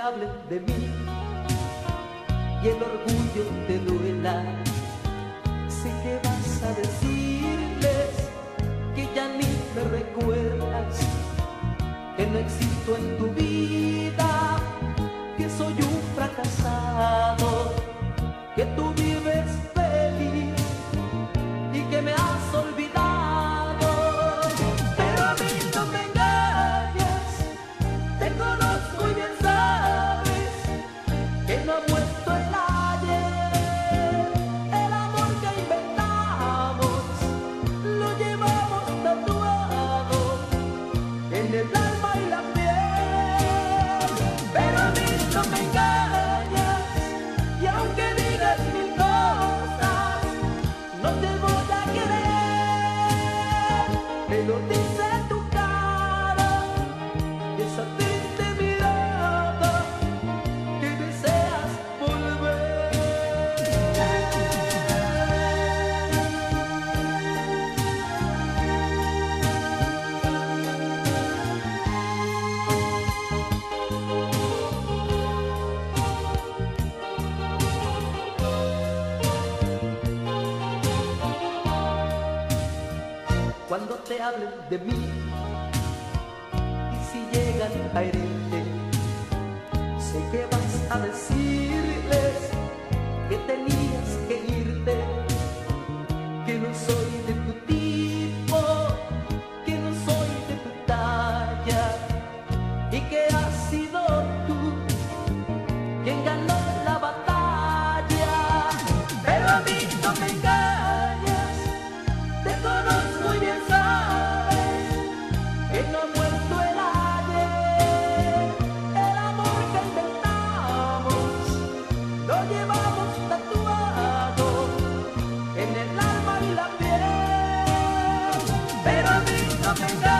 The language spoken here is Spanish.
hablen de mí y el orgullo te duela, sé que vas a decirles que ya ni me recuerdas, que no existo en tu vida, que soy un fracasado, que tú vives feliz y que me has olvidado. Pero a mí no me engañas, te conozco y bien sabes que no ha muerto el ayer. El amor que inventamos lo llevamos tatuado en el alma y la piel. Pero a mí no me engañas, y aunque digas mil cosas, no te voy a querer. Me lo dice tu cara y esa triste mirada que deseas volver. Cuando te hablen de mí y si llegan a herirte, sé que vas a decirles que tenías que irte, que no soy de tu tipo, que no soy de tu talla y que has sido tú quien ganó la batalla. Pero a mí no me engañas, te conozco y bien sabes que no ha muerto el ayer. El amor que inventamos lo llevamos tatuado en el alma y la piel. Pero a mí no me engañas,